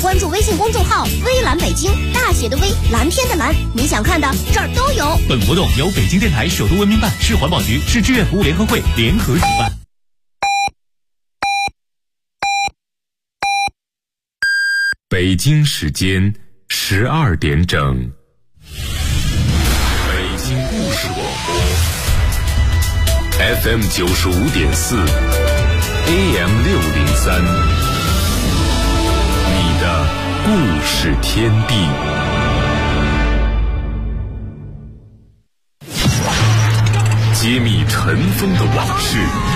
关注微信公众号微蓝北京，大写的微，蓝天的蓝，你想看的这儿都有。 本活动由北京电台首都文明办、市环保局、市志愿服务联合会联合主办。 北京时间12点整，北京故事广播 FM 95.4 AM 603，你的故事天地。揭秘尘封的往事，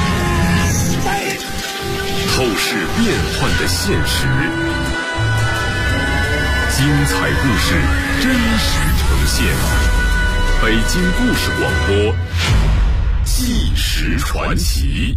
透视变幻的现实，精彩故事真实呈现。北京故事广播，纪实传奇。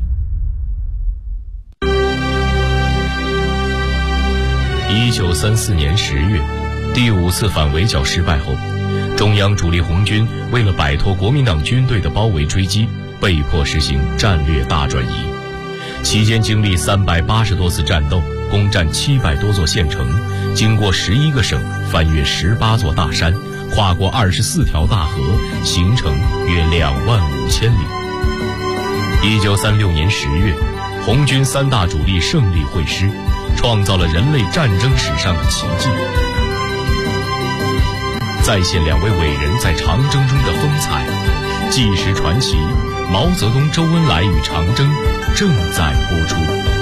1934年10月，第5次反围剿失败后，中央主力红军为了摆脱国民党军队的包围追击，被迫实行战略大转移。期间经历380多次战斗，攻占700多座县城，经过11个省，翻越18座大山，跨过24条大河，行程约25000里。1936年10月，红军3大主力胜利会师，创造了人类战争史上的奇迹。再现2位伟人在长征中的风采，纪实传奇毛泽东、周恩来与长征正在播出。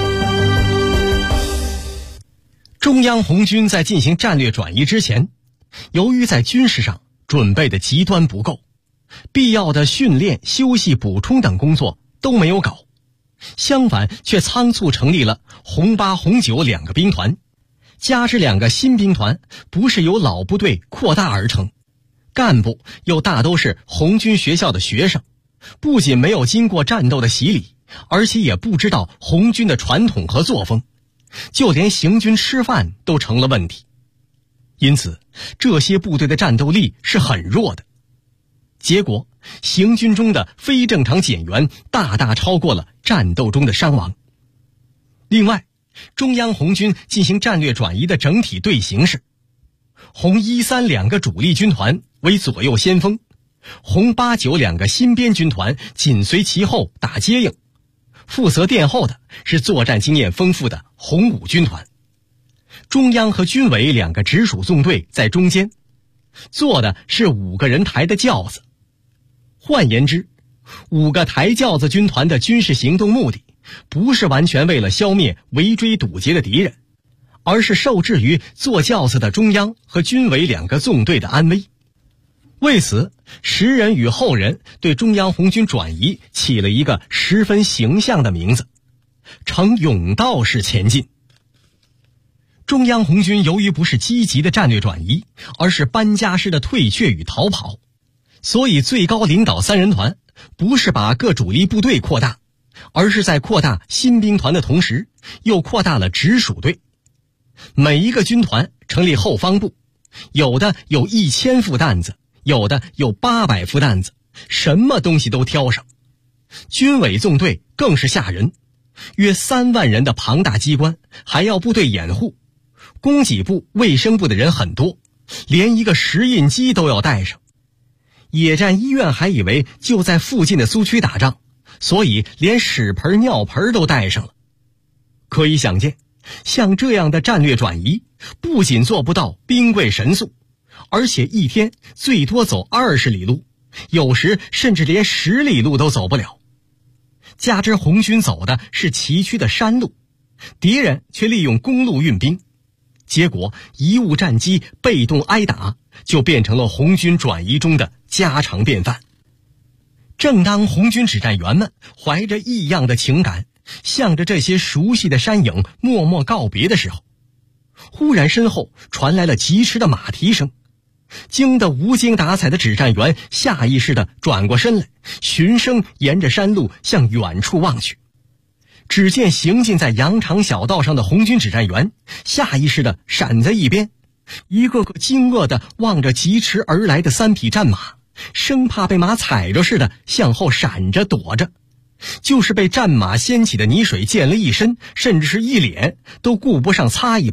中央红军在进行战略转移之前，由于在军事上准备的极端不够，必要的训练、休息、补充等工作都没有搞，相反却仓促成立了红8、红92个兵团，加之2个新兵团不是由老部队扩大而成，干部又大都是红军学校的学生，不仅没有经过战斗的洗礼，而且也不知道红军的传统和作风，就连行军吃饭都成了问题。因此这些部队的战斗力是很弱的，结果行军中的非正常减员大大超过了战斗中的伤亡。另外，中央红军进行战略转移的整体队形是：红1、3 2个主力军团为左右先锋，红8、9 2个新编军团紧随其后打接应，负责殿后的是作战经验丰富的红5军团，中央和军委2个直属纵队在中间，坐的是5个人抬的轿子。换言之，5个抬轿子军团的军事行动目的不是完全为了消灭围追堵截的敌人，而是受制于坐轿子的中央和军委2个纵队的安危。为此，时人与后人对中央红军转移起了一个十分形象的名字，呈甬道式前进。中央红军由于不是积极的战略转移，而是搬家式的退却与逃跑，所以最高领导3人团不是把各主力部队扩大，而是在扩大新兵团的同时，又扩大了直属队。每一个军团成立后方部，有的有1000副担子，有的有800副担子，什么东西都挑上。军委纵队更是吓人，约3万人的庞大机关，还要部队掩护。供给部、卫生部的人很多，连一个石印机都要带上。野战医院还以为就在附近的苏区打仗，所以连屎盆、尿盆都带上了。可以想见，像这样的战略转移，不仅做不到兵贵神速，而且一天最多走20里路，有时甚至连10里路都走不了。加之红军走的是崎岖的山路，敌人却利用公路运兵，结果贻误战机、被动挨打就变成了红军转移中的家常便饭。正当红军指战员们怀着异样的情感，向着这些熟悉的山影默默告别的时候，忽然身后传来了疾驰的马蹄声，惊得无精打采的指战员下意识地转过身来，循声沿着山路向远处望去。只见行进在羊肠小道上的红军指战员下意识地闪在一边，一个个惊愕地望着疾驰而来的3匹战马，生怕被马踩着似的向后闪着躲着，就是被战马掀起的泥水溅了一身，甚至是一脸，都顾不上擦一把，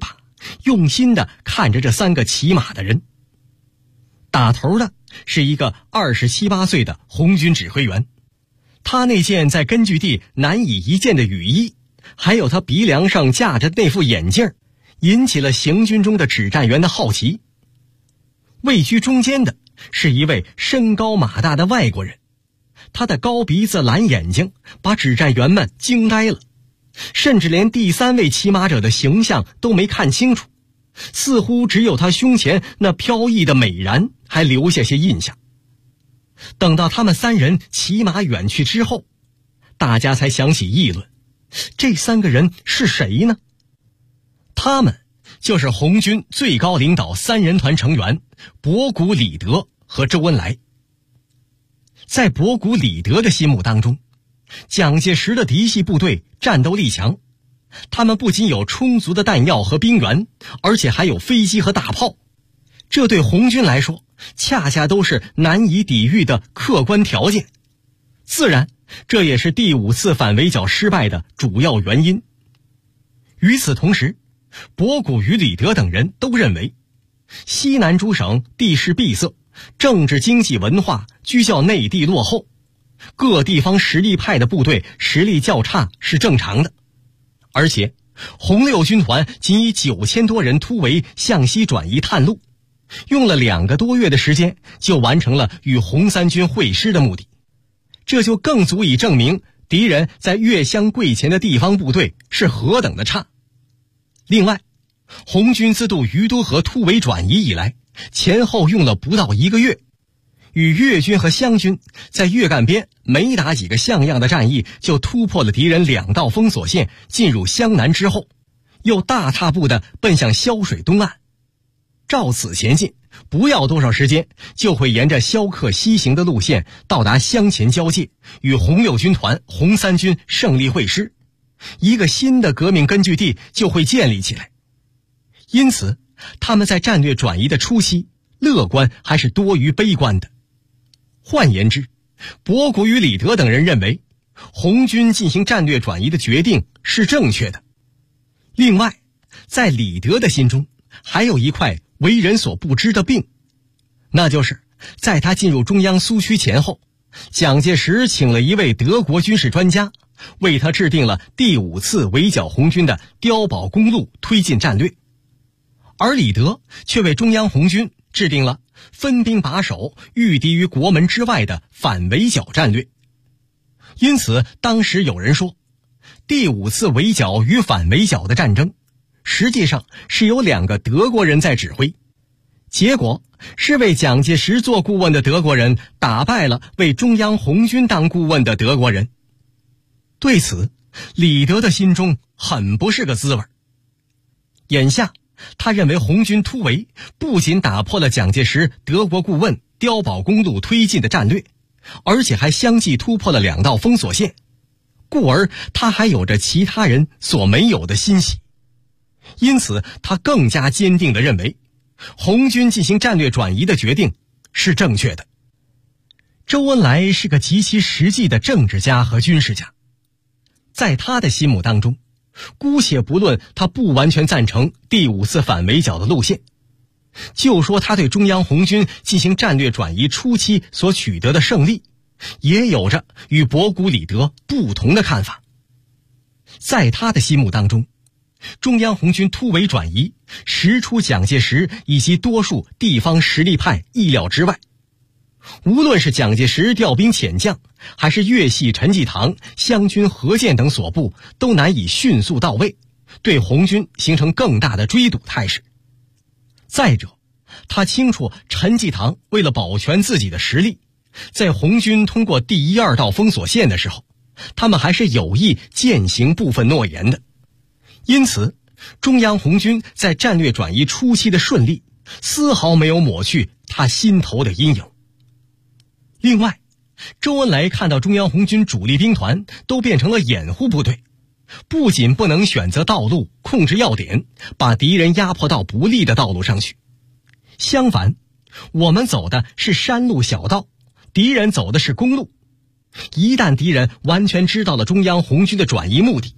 用心地看着这3个骑马的人。打头的是一个27、28岁的红军指挥员，他那件在根据地难以一见的雨衣，还有他鼻梁上架着那副眼镜，引起了行军中的指战员的好奇。位居中间的是一位身高马大的外国人，他的高鼻子蓝眼睛把指战员们惊呆了，甚至连第3位骑马者的形象都没看清楚，似乎只有他胸前那飘逸的美髯还留下些印象。等到他们3人骑马远去之后，大家才响起议论，这3个人是谁呢？他们就是红军最高领导3人团成员博古、李德和周恩来。在博古、李德的心目当中，蒋介石的嫡系部队战斗力强，他们不仅有充足的弹药和兵源，而且还有飞机和大炮，这对红军来说恰恰都是难以抵御的客观条件，自然这也是第5次反围剿失败的主要原因。与此同时，博古与李德等人都认为，西南诸省地势闭塞，政治经济文化居较内地落后，各地方实力派的部队实力较差是正常的。而且红六军团仅以9000多人突围向西转移探路，用了2个多月的时间就完成了与红三军会师的目的，这就更足以证明敌人在越湘桂前的地方部队是何等的差。另外，红军自渡于都河突围转移以来，前后用了不到1个月，与粤军和湘军在粤赣边没打几个像样的战役，就突破了敌人2道封锁线，进入湘南之后，又大踏步地奔向萧水东岸。照此前进，不要多少时间，就会沿着萧克西行的路线到达湘黔交界，与红六军团、红三军胜利会师，一个新的革命根据地就会建立起来。因此，他们在战略转移的初期，乐观还是多于悲观的。换言之，博古与李德等人认为，红军进行战略转移的决定是正确的。另外，在李德的心中，还有一块为人所不知的病，那就是在他进入中央苏区前后，蒋介石请了一位德国军事专家，为他制定了第5次围剿红军的碉堡公路推进战略，而李德却为中央红军制定了分兵把守、御敌于国门之外的反围剿战略。因此，当时有人说，第5次围剿与反围剿的战争，实际上是由2个德国人在指挥，结果是为蒋介石做顾问的德国人打败了为中央红军当顾问的德国人。对此，李德的心中很不是个滋味。眼下，他认为红军突围不仅打破了蒋介石德国顾问碉堡公路推进的战略，而且还相继突破了2道封锁线，故而他还有着其他人所没有的欣喜。因此，他更加坚定地认为，红军进行战略转移的决定是正确的。周恩来是个极其实际的政治家和军事家，在他的心目当中，姑且不论他不完全赞成第5次反围剿的路线，就说他对中央红军进行战略转移初期所取得的胜利，也有着与博古、李德不同的看法。在他的心目当中，中央红军突围转移实出蒋介石以及多数地方实力派意料之外。无论是蒋介石调兵遣将，还是粤系陈济棠、湘军何键等所部，都难以迅速到位，对红军形成更大的追堵态势。再者，他清楚陈济棠为了保全自己的实力，在红军通过第1、2道封锁线的时候，他们还是有意践行部分诺言的。因此，中央红军在战略转移初期的顺利，丝毫没有抹去他心头的阴影。另外，周恩来看到中央红军主力兵团都变成了掩护部队，不仅不能选择道路控制要点，把敌人压迫到不利的道路上去，相反，我们走的是山路小道，敌人走的是公路。一旦敌人完全知道了中央红军的转移目的，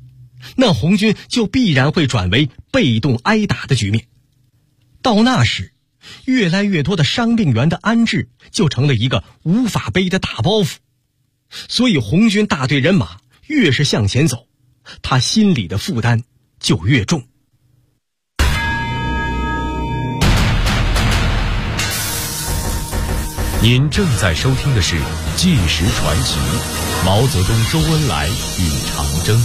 那红军就必然会转为被动挨打的局面。到那时，越来越多的伤病员的安置就成了一个无法背的大包袱。所以红军大队人马越是向前走，他心里的负担就越重。 您正在收听的是《纪实传奇》，毛泽东、周恩来与长征。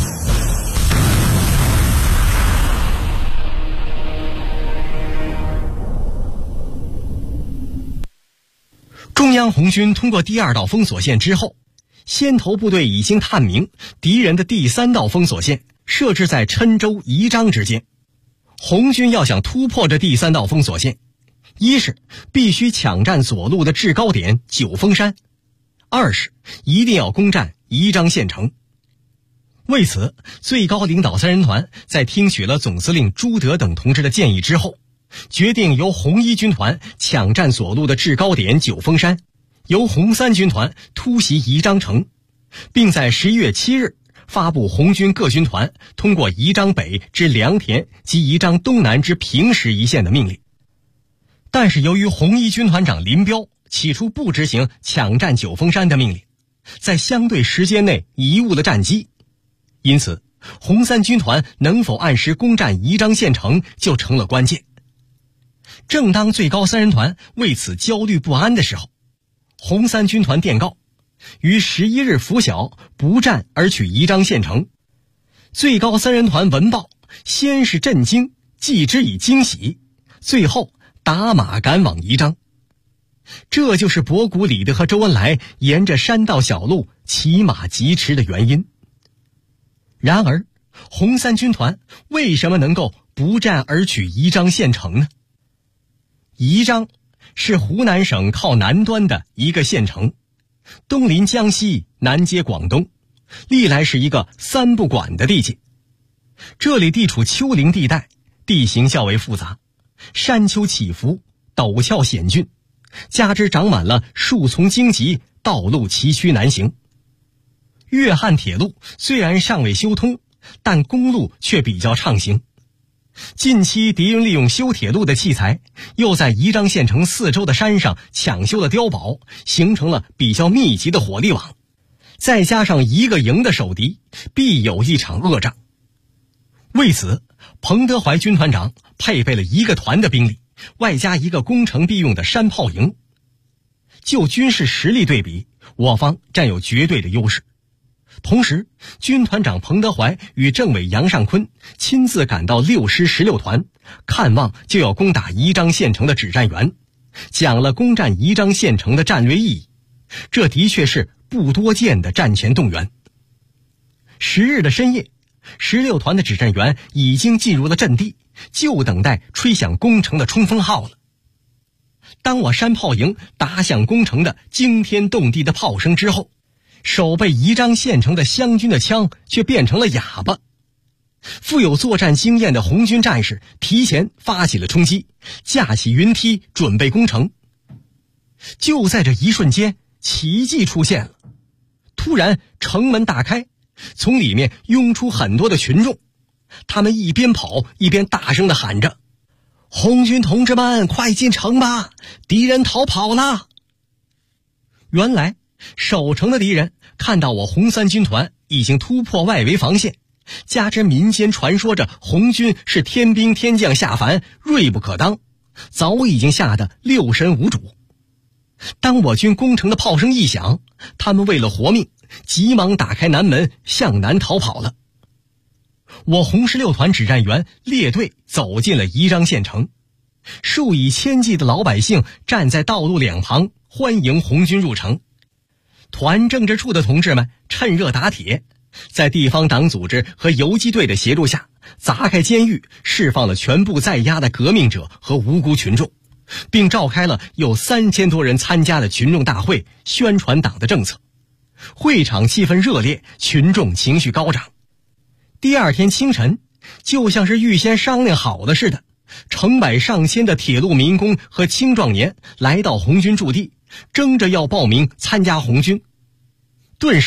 中央红军通过第2道封锁线之后，先头部队已经探明敌人的第3道封锁线设置在郴州、宜章之间。红军要想突破这第3道封锁线，一是必须抢占左路的制高点九峰山，二是一定要攻占宜章县城。为此，最高领导3人团在听取了总司令朱德等同志的建议之后，决定由红一军团抢占左路的制高点九峰山，由红3军团突袭宜章城，并在11月7日发布红军各军团通过宜章北至良田及宜章东南之平时一线的命令。但是由于红一军团长林彪起初不执行抢占九峰山的命令，在相对时间内贻误了战机，因此红3军团能否按时攻占宜章县城就成了关键。正当最高3人团为此焦虑不安的时候，红3军团电告于11日拂晓不战而取宜章县城。最高3人团闻报，先是震惊，继之以惊喜，最后打马赶往宜章。这就是博古、李德和周恩来沿着山道小路骑马疾驰的原因。然而红3军团为什么能够不战而取宜章县城呢？宜章是湖南省靠南端的一个县城，东临江西，南接广东，历来是一个3不管的地界。这里地处丘陵地带，地形较为复杂，山丘起伏，陡峭险峻，加之长满了树丛荆棘，道路崎岖难行。粤汉铁路虽然尚未修通，但公路却比较畅行。近期敌人利用修铁路的器材，又在宜章县城4周的山上抢修了碉堡，形成了比较密集的火力网。再加上一个营的守敌，必有一场恶仗。为此，彭德怀军团长配备了1个团的兵力，外加一个攻城必用的山炮营。就军事实力对比，我方占有绝对的优势。同时，军团长彭德怀与政委杨尚昆亲自赶到6师16团，看望就要攻打宜章县城的指战员，讲了攻占宜章县城的战略意义。这的确是不多见的战前动员。10日的深夜，16团的指战员已经进入了阵地，就等待吹响攻城的冲锋号了。当我山炮营打响攻城的惊天动地的炮声之后，守备宜章县城的湘军的枪却变成了哑巴。富有作战经验的红军战士提前发起了冲击，架起云梯准备攻城。就在这一瞬间，奇迹出现了。突然城门大开，从里面涌出很多的群众，他们一边跑一边大声地喊着：红军同志们，快进城吧，敌人逃跑了。原来守城的敌人看到我红3军团已经突破外围防线，加之民间传说着红军是天兵天将下凡，锐不可当，早已经吓得六神无主。当我军攻城的炮声一响，他们为了活命，急忙打开南门向南逃跑了。我红16团指战员列队走进了宜章县城，数以千计的老百姓站在道路两旁欢迎红军入城。团政治处的同志们趁热打铁，在地方党组织和游击队的协助下，砸开监狱，释放了全部在押的革命者和无辜群众，并召开了有3000多人参加的群众大会，宣传党的政策。会场气氛热烈，群众情绪高涨。第二天清晨，就像是预先商量好的似的，成百上千的铁路民工和青壮年来到红军驻地，争着要报名参加红军。顿时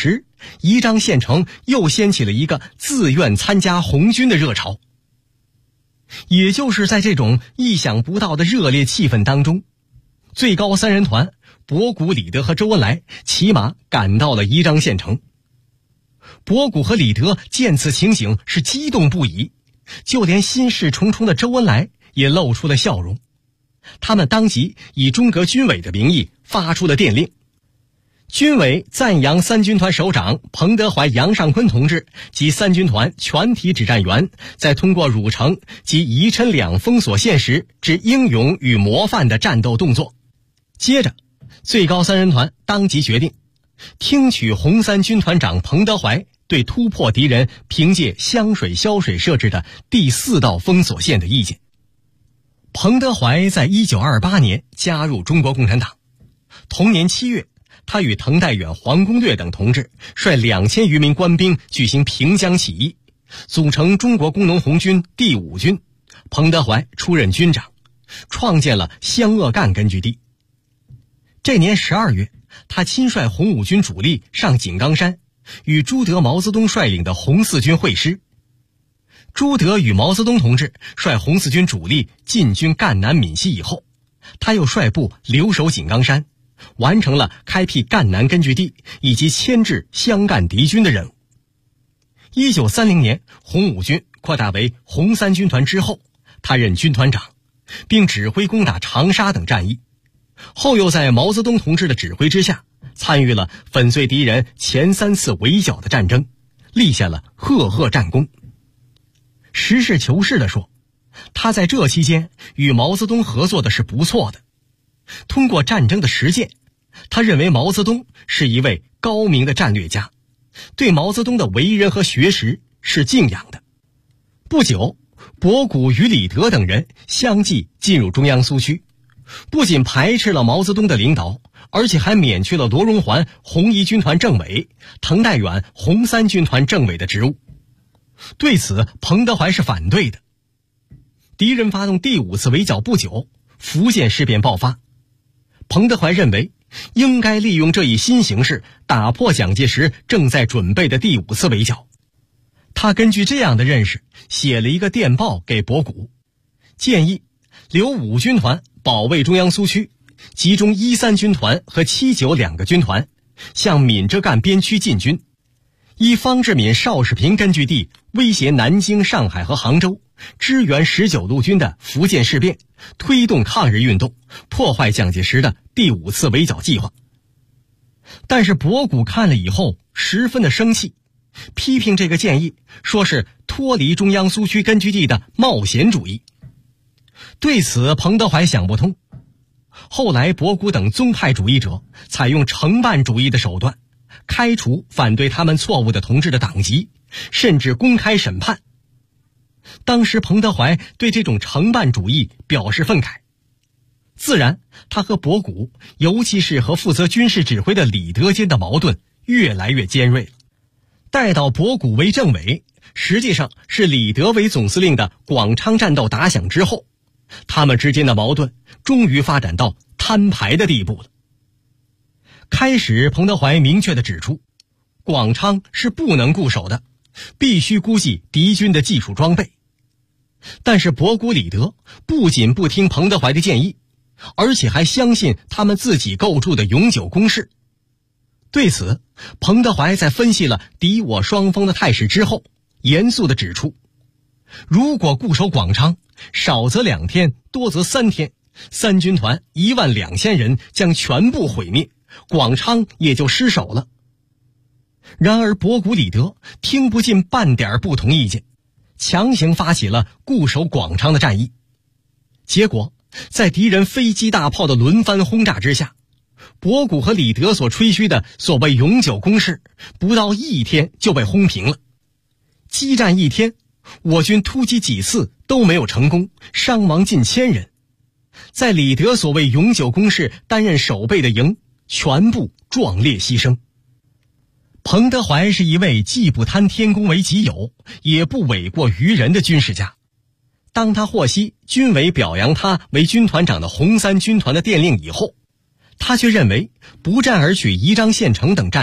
宜章县城又掀起了一个自愿参加红军的热潮。也就是在这种意想不到的热烈气氛当中，最高三人团博古、李德和周恩来骑马赶到了宜章县城。博古和李德见此情形是激动不已，就连心事重重的周恩来也露出了笑容。他们当即以中革军委的名义发出了电令，军委赞扬三军团首长彭德怀、杨尚昆同志及三军团全体指战员在通过汝城及宜琛两封锁线时之英勇与模范的战斗动作。接着，最高三人团当即决定听取红三军团长彭德怀对突破敌人凭借湘水、潇水设置的第4道封锁线的意见。彭德怀在1928年加入中国共产党，同年7月，他与滕代远、黄公略等同志率2000余名官兵举行平江起义，组成中国工农红军第5军，彭德怀出任军长，创建了湘鄂赣根据地。这年12月，他亲率红五军主力上井冈山，与朱德、毛泽东率领的红四军会师。朱德与毛泽东同志率红四军主力进军赣南闽西以后，他又率部留守井冈山，完成了开辟赣南根据地以及牵制湘赣敌军的任务。1930年，红五军扩大为红三军团之后，他任军团长，并指挥攻打长沙等战役。后又在毛泽东同志的指挥之下，参与了粉碎敌人前3次围剿的战争，立下了赫赫战功。实事求是地说，他在这期间与毛泽东合作的是不错的。通过战争的实践，他认为毛泽东是一位高明的战略家，对毛泽东的为人和学识是敬仰的。不久，博古与李德等人相继进入中央苏区，不仅排斥了毛泽东的领导，而且还免去了罗荣桓红一军团政委、滕代远红三军团政委的职务。对此，彭德怀是反对的。敌人发动第5次围剿不久，福建事变爆发。彭德怀认为应该利用这一新形势，打破蒋介石正在准备的第5次围剿。他根据这样的认识，写了一个电报给博古，建议留5军团保卫中央苏区，集中1、3军团和7、9两个军团向闽浙赣边区进军，依方志敏、邵世平根据地威胁南京、上海和杭州，支援19路军的福建事变，推动抗日运动，破坏蒋介石的第5次围剿计划。但是博古看了以后十分的生气，批评这个建议，说是脱离中央苏区根据地的冒险主义。对此，彭德怀想不通。后来博古等宗派主义者采用承办主义的手段，开除反对他们错误的同志的党籍，甚至公开审判。当时彭德怀对这种承办主义表示愤慨，自然他和博古，尤其是和负责军事指挥的李德间的矛盾越来越尖锐了。待到博古为政委，实际上是李德为总司令的广昌战斗打响之后，他们之间的矛盾终于发展到摊牌的地步了。开始，彭德怀明确地指出，广昌是不能固守的，必须估计敌军的技术装备。但是博古、李德不仅不听彭德怀的建议，而且还相信他们自己构筑的永久工事。对此，彭德怀在分析了敌我双方的态势之后，严肃地指出，如果固守广昌，少则2天，多则3天，三军团12000人将全部毁灭，广昌也就失守了。然而博古、李德听不进半点不同意见，强行发起了固守广昌的战役。结果，在敌人飞机大炮的轮番轰炸之下，博古和李德所吹嘘的所谓永久工事，不到1天就被轰平了。激战1天，我军突击几次都没有成功，伤亡近1000人。在李德所谓永久工事担任守备的营，全部壮烈牺牲。彭德怀是一位既不贪天功为己有，也不诿过于人的军事家。当他获悉军委表扬他为军团长的红三军团的电令以后，他却认为不战而取宜章县城等战役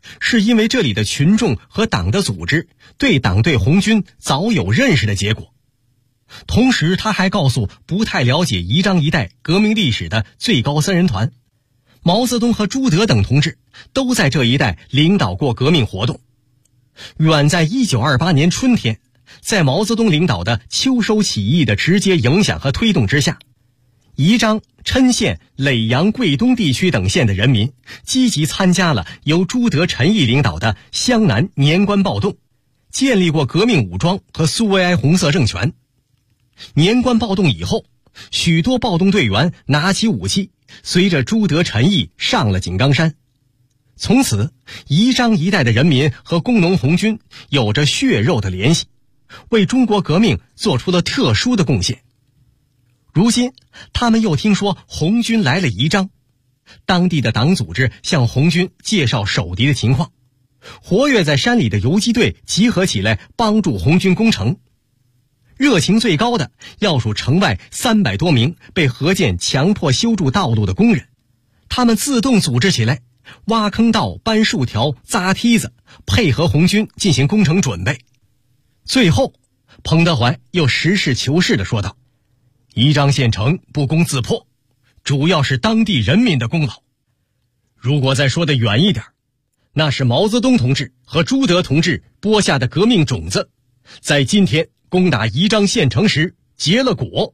是因为这里的群众和党的组织对党对红军早有认识的结果。同时他还告诉不太了解宜章一带革命历史的最高3人团，毛泽东和朱德等同志都在这一带领导过革命活动。远在1928年春天，在毛泽东领导的秋收起义的直接影响和推动之下，宜章、郴县、耒阳、桂东地区等县的人民积极参加了由朱德、陈毅领导的湘南年关暴动，建立过革命武装和苏维埃红色政权。年关暴动以后，许多暴动队员拿起武器，随着朱德、陈毅上了井冈山。从此，宜章一带的人民和工农红军有着血肉的联系，为中国革命做出了特殊的贡献。如今他们又听说红军来了宜章，当地的党组织向红军介绍守敌的情况，活跃在山里的游击队集合起来帮助红军攻城。热情最高的要数城外300多名被何健强迫修筑道路的工人，他们自动组织起来，挖坑道、搬树条、扎梯子，配合红军进行工程准备。最后彭德怀又实事求是地说道，宜章县城不攻自破，主要是当地人民的功劳。如果再说得远一点，那是毛泽东同志和朱德同志播下的革命种子，在今天攻打宜章县城时结了果。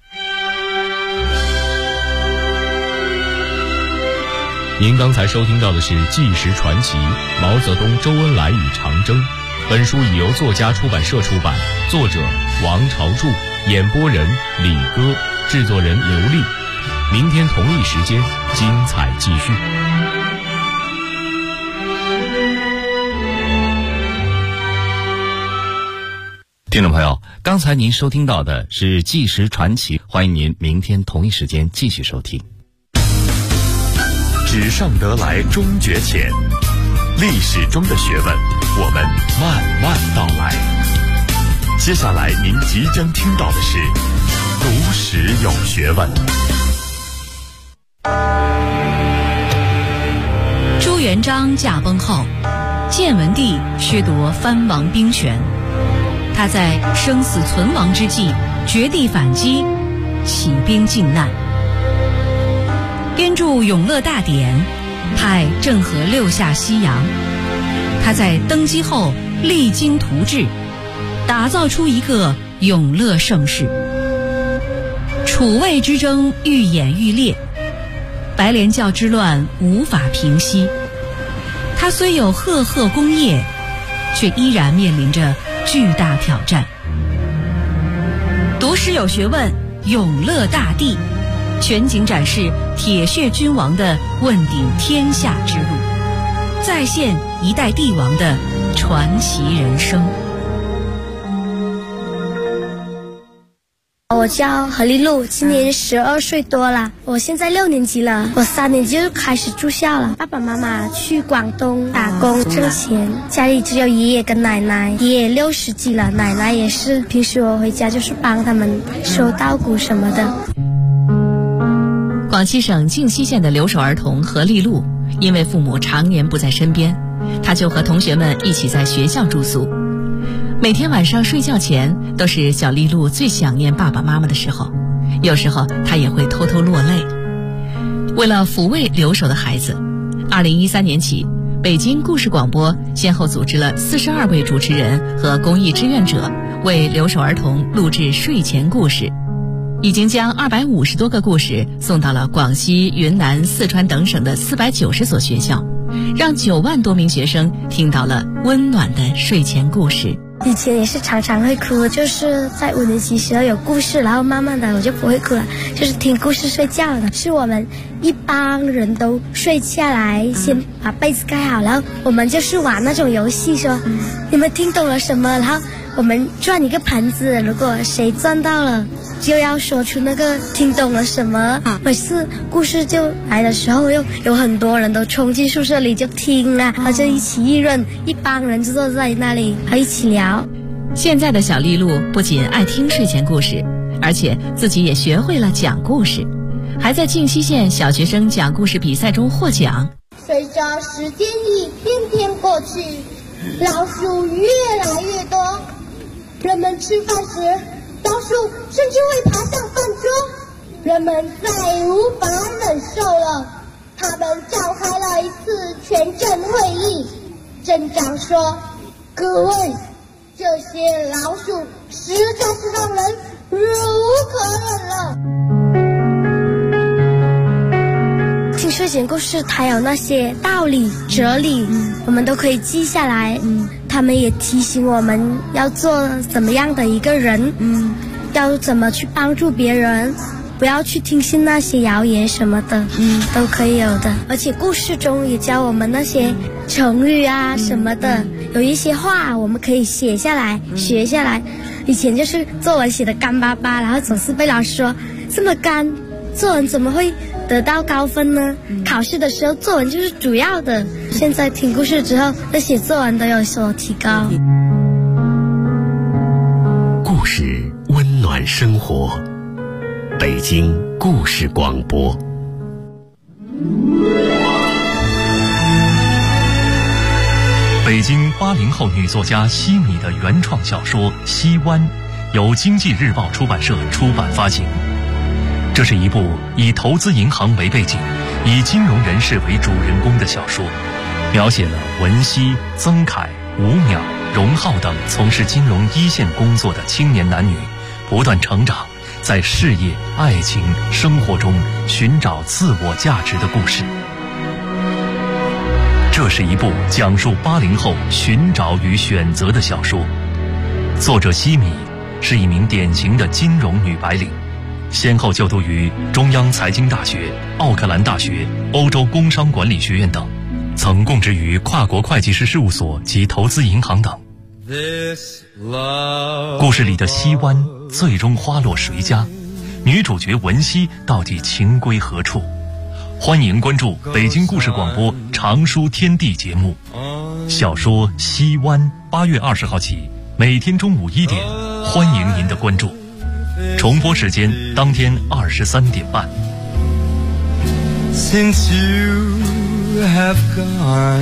您刚才收听到的是《纪实传奇：毛泽东、周恩来与长征》。本书已由作家出版社出版，作者王朝柱，演播人李歌，制作人刘丽。明天同一时间，精彩继续。 听众朋友，刚才您收听到的是《纪实传奇》，欢迎您明天同一时间继续收听。 纸上得来终觉浅，历史中的学问，我们慢慢道来。接下来您即将听到的是读史有学问。 朱元璋驾崩后，建文帝削夺藩王兵权，他在生死存亡之际绝地反击，起兵靖难，编著《永乐大典》，派郑和6下西洋。他在登基后励精图治，打造出一个永乐盛世。楚魏之争愈演愈烈，白莲教之乱无法平息。他虽有赫赫功业，却依然面临着巨大挑战。读史有学问，永乐大帝全景展示铁血君王的问鼎天下之路，再现一代帝王的传奇人生。 我叫何丽露，今年12岁多了。我现在6年级了，我3年级就开始住校了。爸爸妈妈去广东打工挣钱，家里只有爷爷跟奶奶。爷爷60几了，奶奶也是。平时我回家就是帮他们收稻谷什么的。 广西省靖西县的留守儿童何丽露，因为父母常年不在身边，她就和同学们一起在学校住宿。每天晚上睡觉前，都是小丽露最想念爸爸妈妈的时候，有时候她也会偷偷落泪。为了抚慰留守的孩子，2013年起，北京故事广播先后组织了42位主持人和公益志愿者，为留守儿童录制睡前故事，已经将250多个故事送到了广西、云南、四川等省的490所学校，让9万多名学生听到了温暖的睡前故事。 以前也是常常会哭，就是在5年级时候有故事，然后慢慢的我就不会哭了，就是听故事睡觉了。是我们一帮人都睡下来，先把被子盖好，然后我们就是玩那种游戏，说你们听懂了什么，然后我们转一个盘子，如果谁转到了就要说出那个听懂了什么。每次故事就来的时候，又有很多人都冲进宿舍里就听啊，然后就一起议论，一帮人就坐在那里还一起聊。 现在的小丽露不仅爱听睡前故事，而且自己也学会了讲故事，还在靖西县小学生讲故事比赛中获奖。 随着时间一天天过去，老鼠越来越多。人们吃饭时，老鼠甚至会爬上饭桌。人们再也无法忍受了，他们召开了一次全镇会议。镇长说：“各位，这些老鼠实在是让人忍无可忍了。”听睡前故事，它有那些道理、哲理，我们都可以记下来。他们也提醒我们要做怎么样的一个人，要怎么去帮助别人，不要去听信那些谣言什么的，都可以有的。而且故事中也教我们那些成语啊什么的，有一些话我们可以写下来、学下来。以前就是作文写的干巴巴，然后总是被老师说这么干，作文怎么会得到高分呢？考试的时候作文就是主要的。现在听故事之后，那写作文都有所提高。 故事温暖生活，北京故事广播。 北京80后女作家西米的原创小说《西湾》，由经济日报出版社出版发行。这是一部以投资银行为背景，以金融人士为主人公的小说，描写了文熙、曾凯、吴淼、荣浩等从事金融一线工作的青年男女不断成长，在事业、爱情、生活中寻找自我价值的故事。这是一部讲述80后寻找与选择的小说。作者西米是一名典型的金融女白领，先后就读于中央财经大学、奥克兰大学、欧洲工商管理学院等，曾供职于跨国会计师事务所及投资银行等。故事里的西湾最终花落谁家？女主角文熙到底情归何处？欢迎关注北京故事广播长书天地节目。小说《西湾》8月20号起，每天中午1点，欢迎您的关注。重播时间当天23点半。 Since you have gone，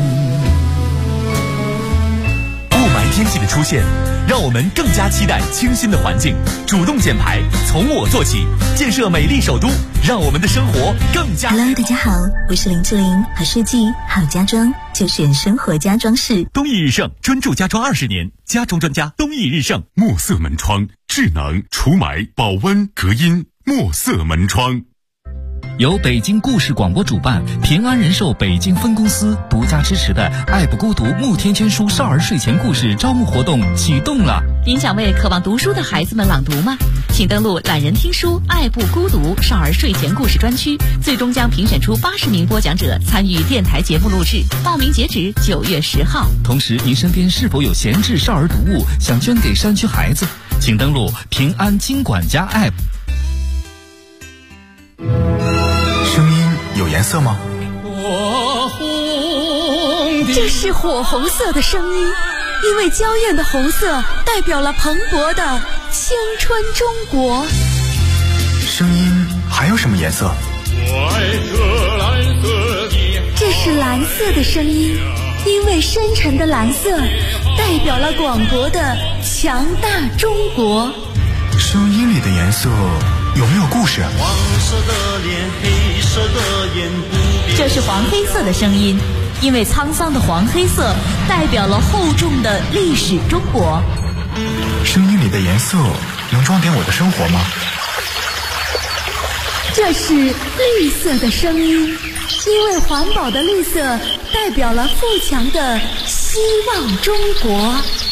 雾霾天气的出现，让我们更加期待清新的环境。主动减排，从我做起，建设美丽首都，让我们的生活更加。 Hello， 大家好，我是林志玲，好设计好家装就选生活家装饰。 东益日盛专注家装20年，家装专家东益日盛。 墨色门窗，智能除霾、保温、隔音。墨色门窗。 由北京故事广播主办，平安人寿北京分公司独家支持的爱不孤独慕天圈书少儿睡前故事招募活动启动了。 您想为渴望读书的孩子们朗读吗？请登录懒人听书爱不孤独少儿睡前故事专区，最终将评选出80名播讲者参与电台节目录制，报名截止9月10号。 同时，您身边是否有闲置少儿读物想捐给山区孩子？请登录平安金管家 App。 声音有颜色吗？ 这是火红色的声音，因为娇艳的红色代表了蓬勃的青春中国。 声音还有什么颜色？ 这是蓝色的声音，因为深沉的蓝色代表了广博的强大中国。 声音里的颜色有没有故事？ 黄色的脸，黑色的眼， 这是黄黑色的声音，因为沧桑的黄黑色代表了厚重的历史中国。 声音里的颜色能装点我的生活吗？ 这是绿色的声音，因为环保的绿色代表了富强的希望中国。